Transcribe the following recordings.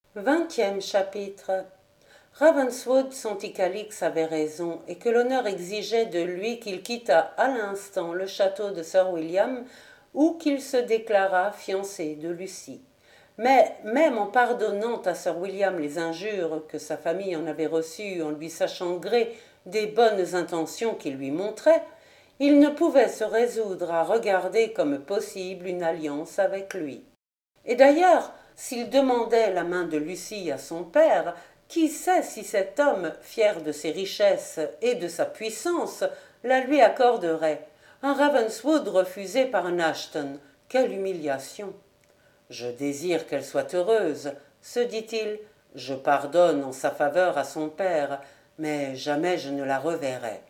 20e chapitre. Ravenswood sentit qu'Alix avait raison et que l'honneur exigeait de lui qu'il quittât à l'instant le château de Sir William ou qu'il se déclarât fiancé de Lucie. Mais même en pardonnant à Sir William les injures que sa famille en avait reçues en lui sachant gré des bonnes intentions qu'il lui montrait, il ne pouvait se résoudre à regarder comme possible une alliance avec lui. Et d'ailleurs, s'il demandait la main de Lucie à son père, qui sait si cet homme, fier de ses richesses et de sa puissance, la lui accorderait. Un Ravenswood refusé par un Ashton, quelle humiliation! Je désire qu'elle soit heureuse, se dit-il. Je pardonne en sa faveur à son père, mais jamais je ne la reverrai.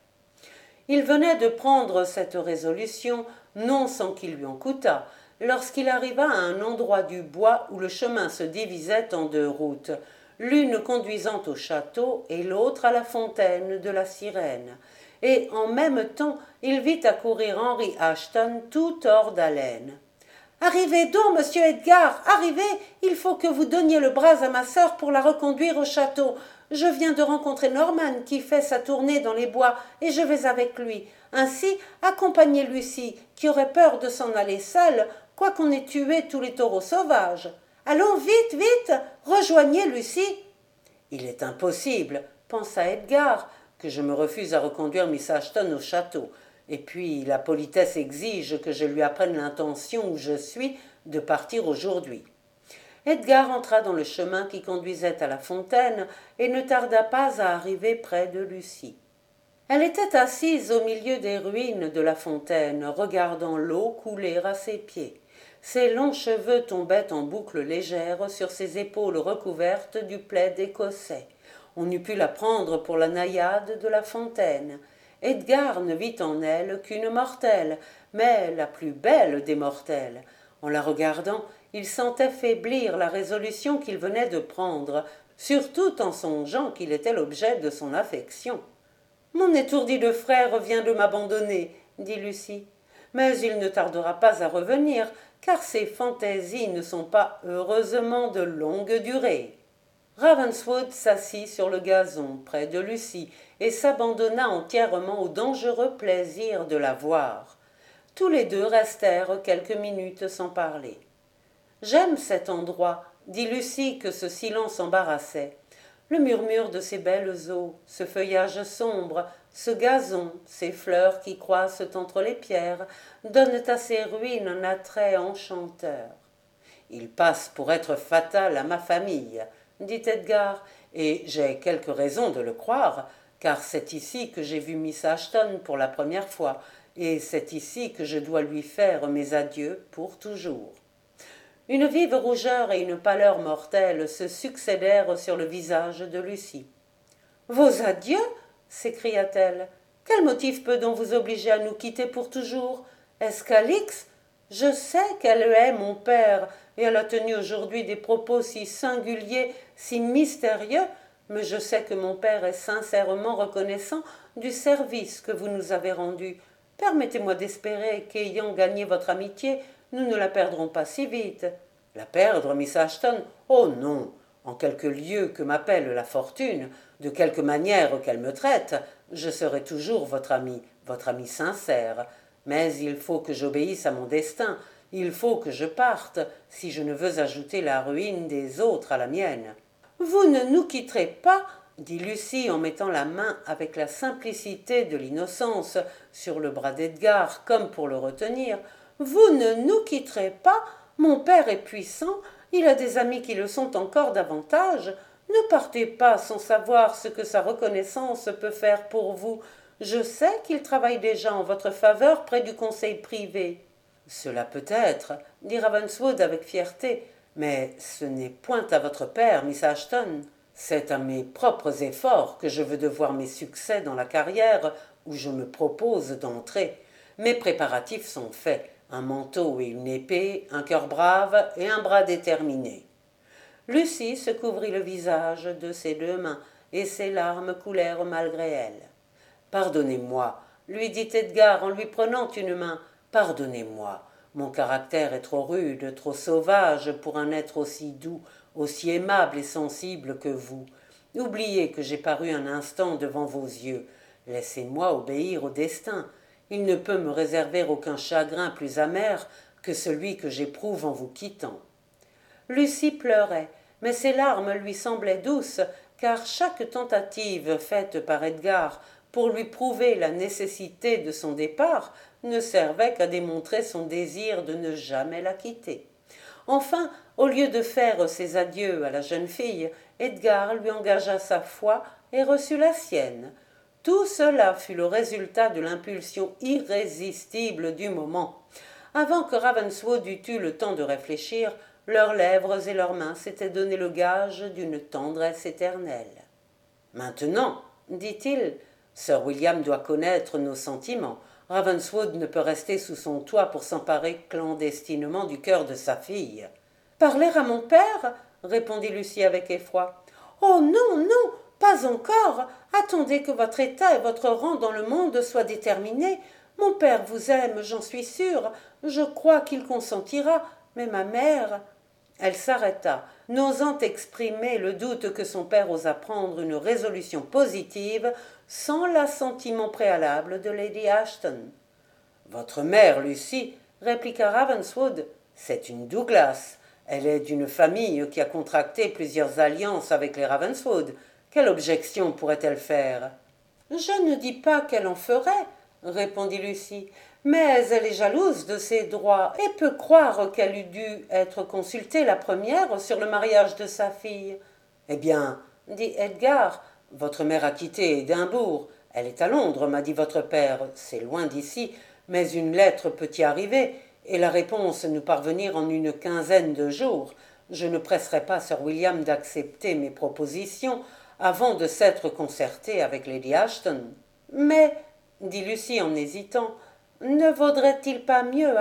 Il venait de prendre cette résolution, non sans qu'il lui en coûtât, lorsqu'il arriva à un endroit du bois où le chemin se divisait en deux routes, l'une conduisant au château et l'autre à la fontaine de la sirène. Et en même temps il vit accourir Henry Ashton tout hors d'haleine. Arrivez donc, monsieur Edgar, arrivez, il faut que vous donniez le bras à ma sœur pour la reconduire au château. Je viens de rencontrer Norman qui fait sa tournée dans les bois et je vais avec lui. Ainsi, accompagnez Lucie, qui aurait peur de s'en aller seule, quoiqu'on ait tué tous les taureaux sauvages. Allons, vite, vite, rejoignez Lucie. Il est impossible, pensa Edgar, que je me refuse à reconduire Miss Ashton au château. Et puis la politesse exige que je lui apprenne l'intention où je suis de partir aujourd'hui. Edgar entra dans le chemin qui conduisait à la fontaine et ne tarda pas à arriver près de Lucie. Elle était assise au milieu des ruines de la fontaine, regardant l'eau couler à ses pieds. Ses longs cheveux tombaient en boucles légères sur ses épaules recouvertes du plaid écossais. On eût pu la prendre pour la naïade de la fontaine. Edgar ne vit en elle qu'une mortelle, mais la plus belle des mortelles. En la regardant, il sentait faiblir la résolution qu'il venait de prendre, surtout en songeant qu'il était l'objet de son affection. « Mon étourdi de frère vient de m'abandonner, » dit Lucie. « Mais il ne tardera pas à revenir, car ses fantaisies ne sont pas heureusement de longue durée. » Ravenswood s'assit sur le gazon près de Lucie et s'abandonna entièrement au dangereux plaisir de la voir. Tous les deux restèrent quelques minutes sans parler. « J'aime cet endroit, » dit Lucie, que ce silence embarrassait. « Le murmure de ces belles eaux, ce feuillage sombre, ce gazon, ces fleurs qui croissent entre les pierres, donnent à ces ruines un attrait enchanteur. »« Il passe pour être fatal à ma famille, » dit Edgar, et j'ai quelques raisons de le croire, car c'est ici que j'ai vu Miss Ashton pour la première fois, et c'est ici que je dois lui faire mes adieux pour toujours. Une vive rougeur et une pâleur mortelle se succédèrent sur le visage de Lucie. « Vos adieux » s'écria-t-elle. « Quel motif peut donc vous obliger à nous quitter pour toujours? Est-ce qu'Alix? Je sais qu'elle est mon père, et elle a tenu aujourd'hui des propos si singuliers, si mystérieux, mais je sais que mon père est sincèrement reconnaissant du service que vous nous avez rendu. Permettez-moi d'espérer qu'ayant gagné votre amitié, nous ne la perdrons pas si vite. » « La perdre, Miss Ashton? Oh non! En quelque lieu que m'appelle la fortune, de quelque manière qu'elle me traite, je serai toujours votre ami sincère. Mais il faut que j'obéisse à mon destin, il faut que je parte, si je ne veux ajouter la ruine des autres à la mienne. »« Vous ne nous quitterez pas, » dit Lucie en mettant la main avec la simplicité de l'innocence sur le bras d'Edgar, comme pour le retenir. « Vous ne nous quitterez pas? Mon père est puissant, il a des amis qui le sont encore davantage. Ne partez pas sans savoir ce que sa reconnaissance peut faire pour vous. Je sais qu'il travaille déjà en votre faveur près du conseil privé. »« Cela peut être, » dit Ravenswood avec fierté, « mais ce n'est point à votre père, Miss Ashton. C'est à mes propres efforts que je veux devoir mes succès dans la carrière où je me propose d'entrer. Mes préparatifs sont faits. Un manteau et une épée, un cœur brave et un bras déterminé. » Lucie se couvrit le visage de ses deux mains, et ses larmes coulèrent malgré elle. « Pardonnez-moi, » lui dit Edgar en lui prenant une main. « Pardonnez-moi, mon caractère est trop rude, trop sauvage pour un être aussi doux, aussi aimable et sensible que vous. Oubliez que j'ai paru un instant devant vos yeux. Laissez-moi obéir au destin. Il ne peut me réserver aucun chagrin plus amer que celui que j'éprouve en vous quittant. » Lucie pleurait, mais ses larmes lui semblaient douces, car chaque tentative faite par Edgar pour lui prouver la nécessité de son départ ne servait qu'à démontrer son désir de ne jamais la quitter. Enfin, au lieu de faire ses adieux à la jeune fille, Edgar lui engagea sa foi et reçut la sienne. Tout cela fut le résultat de l'impulsion irrésistible du moment. Avant que Ravenswood eût eu le temps de réfléchir, leurs lèvres et leurs mains s'étaient donné le gage d'une tendresse éternelle. « Maintenant, dit-il, Sir William doit connaître nos sentiments. Ravenswood ne peut rester sous son toit pour s'emparer clandestinement du cœur de sa fille. »« Parler à mon père » répondit Lucie avec effroi. « Oh non, non, pas encore. Attendez que votre état et votre rang dans le monde soient déterminés. Mon père vous aime, j'en suis sûre. Je crois qu'il consentira, mais ma mère… » Elle s'arrêta, n'osant exprimer le doute que son père osa prendre une résolution positive sans l'assentiment préalable de Lady Ashton. « Votre mère, Lucie, répliqua Ravenswood, c'est une Douglas. Elle est d'une famille qui a contracté plusieurs alliances avec les Ravenswood. Quelle objection pourrait-elle faire ?»« Je ne dis pas qu'elle en ferait, répondit Lucie, mais elle est jalouse de ses droits et peut croire qu'elle eût dû être consultée la première sur le mariage de sa fille. »« Eh bien, dit Edgar, votre mère a quitté Édimbourg. Elle est à Londres, m'a dit votre père. C'est loin d'ici, mais une lettre peut y arriver, et la réponse nous parvenir en une quinzaine de jours. Je ne presserai pas Sir William d'accepter mes propositions avant de s'être concerté avec Lady Ashton. »« Mais, dit Lucie en hésitant, ne vaudrait-il pas mieux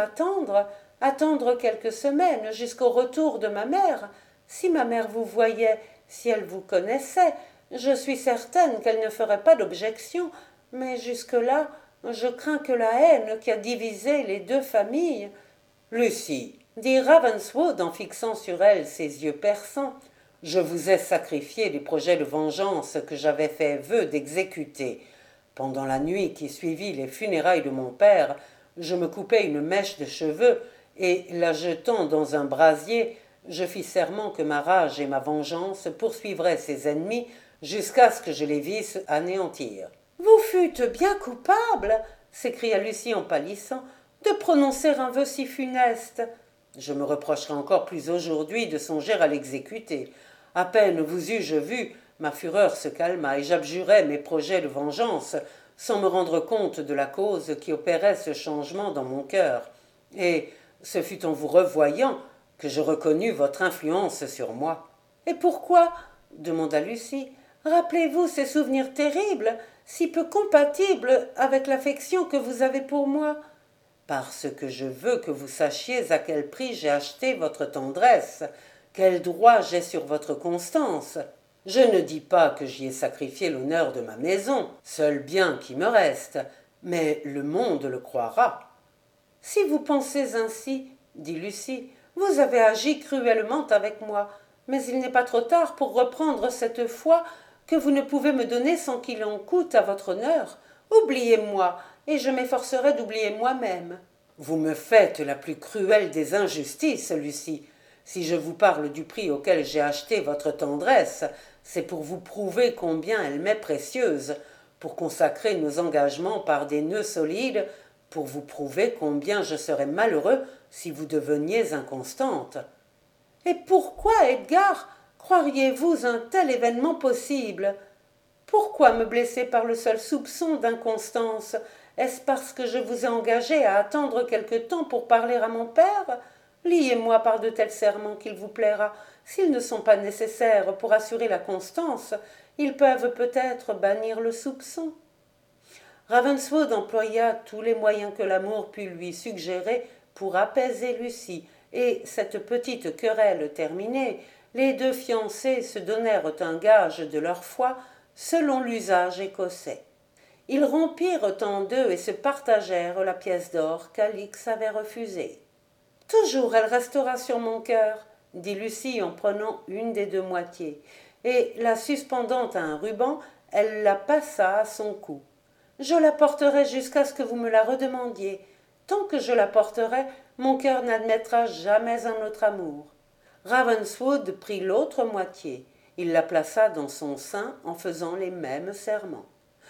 attendre quelques semaines jusqu'au retour de ma mère? Si ma mère vous voyait, si elle vous connaissait, je suis certaine qu'elle ne ferait pas d'objection, mais jusque-là, je crains que la haine qui a divisé les deux familles… » « Lucie, dit Ravenswood en fixant sur elle ses yeux perçants, je vous ai sacrifié les projets de vengeance que j'avais fait vœu d'exécuter. Pendant la nuit qui suivit les funérailles de mon père, je me coupai une mèche de cheveux et, la jetant dans un brasier, je fis serment que ma rage et ma vengeance poursuivraient ses ennemis jusqu'à ce que je les visse anéantir. « Vous fûtes bien coupable, s'écria Lucie en pâlissant, de prononcer un vœu si funeste. Je me reprocherai encore plus aujourd'hui de songer à l'exécuter. À peine vous eus-je vu, ma fureur se calma et j'abjurai mes projets de vengeance sans me rendre compte de la cause qui opérait ce changement dans mon cœur. Et ce fut en vous revoyant que je reconnus votre influence sur moi. »« Et pourquoi » demanda Lucie. « Rappelez-vous ces souvenirs terribles, si peu compatibles avec l'affection que vous avez pour moi. » « Parce que je veux que vous sachiez à quel prix j'ai acheté votre tendresse, quel droit j'ai sur votre constance. Je ne dis pas que j'y ai sacrifié l'honneur de ma maison, seul bien qui me reste, mais le monde le croira. »« Si vous pensez ainsi, dit Lucie, vous avez agi cruellement avec moi, mais il n'est pas trop tard pour reprendre cette foi que vous ne pouvez me donner sans qu'il en coûte à votre honneur. Oubliez-moi, et je m'efforcerai d'oublier moi-même. » « Vous me faites la plus cruelle des injustices, Lucie. Si je vous parle du prix auquel j'ai acheté votre tendresse, c'est pour vous prouver combien elle m'est précieuse, pour consacrer nos engagements par des nœuds solides, pour vous prouver combien je serais malheureux si vous deveniez inconstante. »« Et pourquoi, Edgar, croiriez-vous un tel événement possible ? Pourquoi me blesser par le seul soupçon d'inconstance ? Est-ce parce que je vous ai engagé à attendre quelque temps pour parler à mon père ? Liez-moi par de tels serments qu'il vous plaira. S'ils ne sont pas nécessaires pour assurer la constance, ils peuvent peut-être bannir le soupçon. » Ravenswood employa tous les moyens que l'amour put lui suggérer pour apaiser Lucie, et cette petite querelle terminée, les deux fiancés se donnèrent un gage de leur foi selon l'usage écossais. Ils rompirent en deux et se partagèrent la pièce d'or qu'Alix avait refusée. « Toujours elle restera sur mon cœur, » dit Lucie en prenant une des deux moitiés, et la suspendant à un ruban, elle la passa à son cou. Je la porterai jusqu'à ce que vous me la redemandiez. Tant que je la porterai, mon cœur n'admettra jamais un autre amour. Ravenswood prit l'autre moitié. Il la plaça dans son sein en faisant les mêmes serments.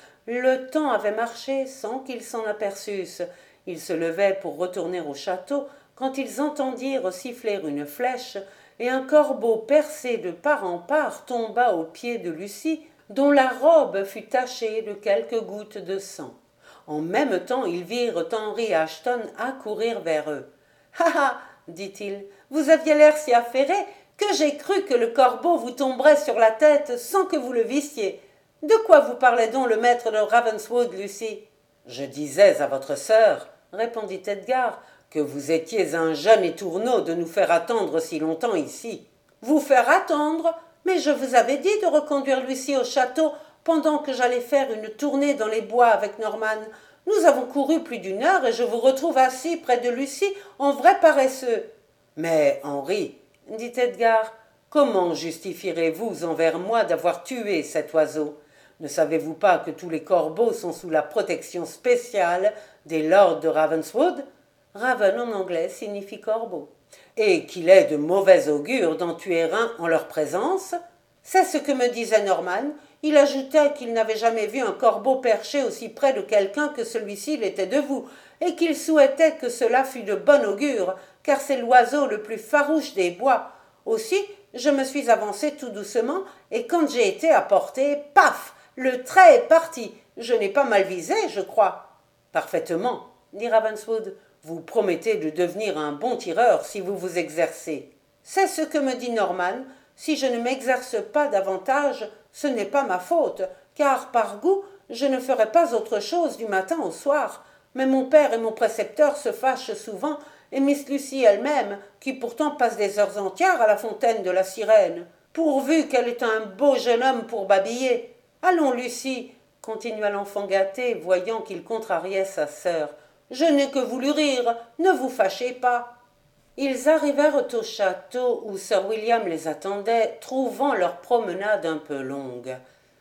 Le temps avait marché sans qu'ils s'en aperçussent. Ils se levaient pour retourner au château quand ils entendirent siffler une flèche et un corbeau percé de part en part tomba aux pieds de Lucie, dont la robe fut tachée de quelques gouttes de sang. En même temps, ils virent Henry Ashton accourir vers eux. « Ah ah !» dit-il, « vous aviez l'air si affairé que j'ai cru que le corbeau vous tomberait sur la tête sans que vous le vissiez. De quoi vous parlait donc le maître de Ravenswood, Lucie ?»« Je disais à votre sœur, répondit Edgar, que vous étiez un jeune étourneau de nous faire attendre si longtemps ici. »« Vous faire attendre ? Mais je vous avais dit de reconduire Lucie au château pendant que j'allais faire une tournée dans les bois avec Norman. Nous avons couru plus d'une heure et je vous retrouve assis près de Lucie en vrai paresseux. »« Mais, Henri, dit Edgar, comment justifierez-vous envers moi d'avoir tué cet oiseau ? Ne savez-vous pas que tous les corbeaux sont sous la protection spéciale des lords de Ravenswood ? Raven en anglais signifie corbeau. Et qu'il est de mauvais augure d'en tuer un en leur présence ? C'est ce que me disait Norman. Il ajoutait qu'il n'avait jamais vu un corbeau perché aussi près de quelqu'un que celui-ci l'était de vous, et qu'il souhaitait que cela fût de bon augure, car c'est l'oiseau le plus farouche des bois. Aussi, je me suis avancé tout doucement, et quand j'ai été à portée, paf, le trait est parti. Je n'ai pas mal visé, je crois. Parfaitement, dit Ravenswood. Vous promettez de devenir un bon tireur si vous vous exercez. C'est ce que me dit Norman. Si je ne m'exerce pas davantage, ce n'est pas ma faute, car par goût, je ne ferai pas autre chose du matin au soir. Mais mon père et mon précepteur se fâchent souvent, et Miss Lucie elle-même, qui pourtant passe des heures entières à la fontaine de la sirène, pourvu qu'elle ait un beau jeune homme pour babiller. Allons, Lucie, continua l'enfant gâté, voyant qu'il contrariait sa sœur. Je n'ai que voulu rire, ne vous fâchez pas. Ils arrivèrent au château où Sir William les attendait, trouvant leur promenade un peu longue.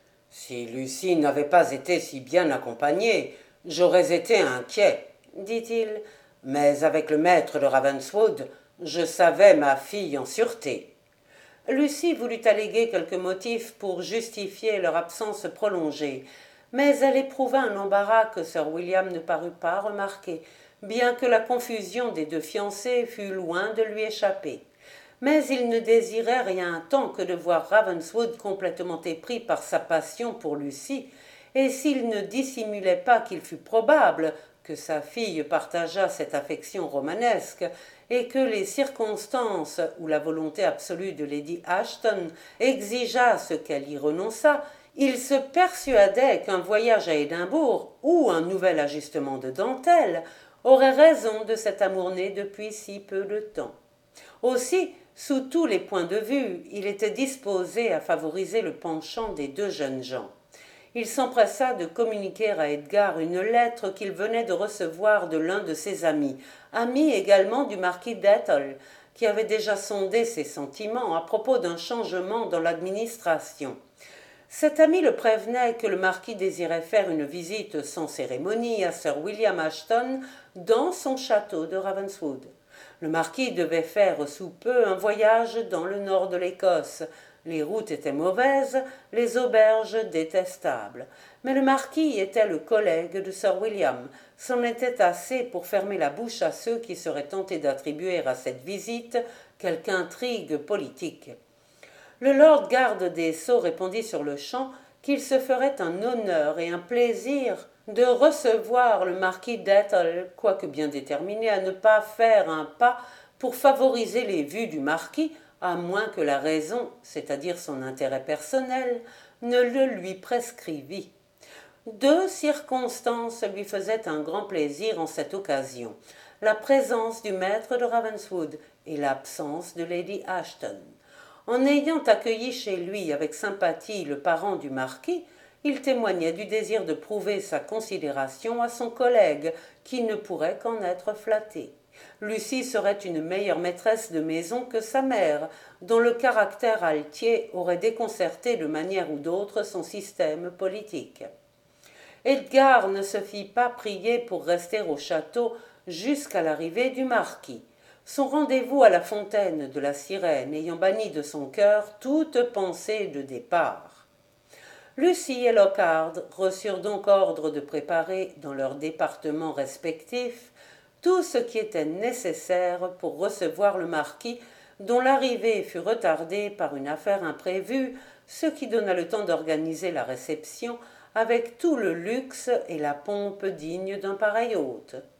Si Lucie n'avait pas été si bien accompagnée, j'aurais été inquiet, dit-il, mais avec le maître de Ravenswood, je savais ma fille en sûreté. Lucie voulut alléguer quelques motifs pour justifier leur absence prolongée, mais elle éprouva un embarras que Sir William ne parut pas remarquer, bien que la confusion des deux fiancés fût loin de lui échapper. Mais il ne désirait rien tant que de voir Ravenswood complètement épris par sa passion pour Lucie, et s'il ne dissimulait pas qu'il fût probable que sa fille partageât cette affection romanesque, et que les circonstances ou la volonté absolue de Lady Ashton exigeassent qu'elle y renonçât, il se persuadait qu'un voyage à Édimbourg ou un nouvel ajustement de dentelle aurait raison de cet amour né depuis si peu de temps. Aussi, sous tous les points de vue, il était disposé à favoriser le penchant des deux jeunes gens. Il s'empressa de communiquer à Edgar une lettre qu'il venait de recevoir de l'un de ses amis, ami également du marquis d'Ethel, qui avait déjà sondé ses sentiments à propos d'un changement dans l'administration. Cet ami le prévenait que le marquis désirait faire une visite sans cérémonie à Sir William Ashton dans son château de Ravenswood. Le marquis devait faire sous peu un voyage dans le nord de l'Écosse. Les routes étaient mauvaises, les auberges détestables. Mais le marquis était le collègue de Sir William. C'en était assez pour fermer la bouche à ceux qui seraient tentés d'attribuer à cette visite quelque intrigue politique. Le lord garde des Sceaux répondit sur-le-champ qu'il se ferait un honneur et un plaisir de recevoir le marquis d'Ethel, quoique bien déterminé à ne pas faire un pas pour favoriser les vues du marquis, à moins que la raison, c'est-à-dire son intérêt personnel, ne le lui prescrivît. Deux circonstances lui faisaient un grand plaisir en cette occasion, la présence du maître de Ravenswood et l'absence de Lady Ashton. En ayant accueilli chez lui avec sympathie le parent du marquis, il témoignait du désir de prouver sa considération à son collègue, qui ne pourrait qu'en être flatté. Lucie serait une meilleure maîtresse de maison que sa mère, dont le caractère altier aurait déconcerté de manière ou d'autre son système politique. Edgar ne se fit pas prier pour rester au château jusqu'à l'arrivée du marquis. Son rendez-vous à la fontaine de la sirène ayant banni de son cœur toute pensée de départ. Lucie et Lockhart reçurent donc ordre de préparer, dans leurs départements respectifs, tout ce qui était nécessaire pour recevoir le marquis, dont l'arrivée fut retardée par une affaire imprévue, ce qui donna le temps d'organiser la réception avec tout le luxe et la pompe dignes d'un pareil hôte.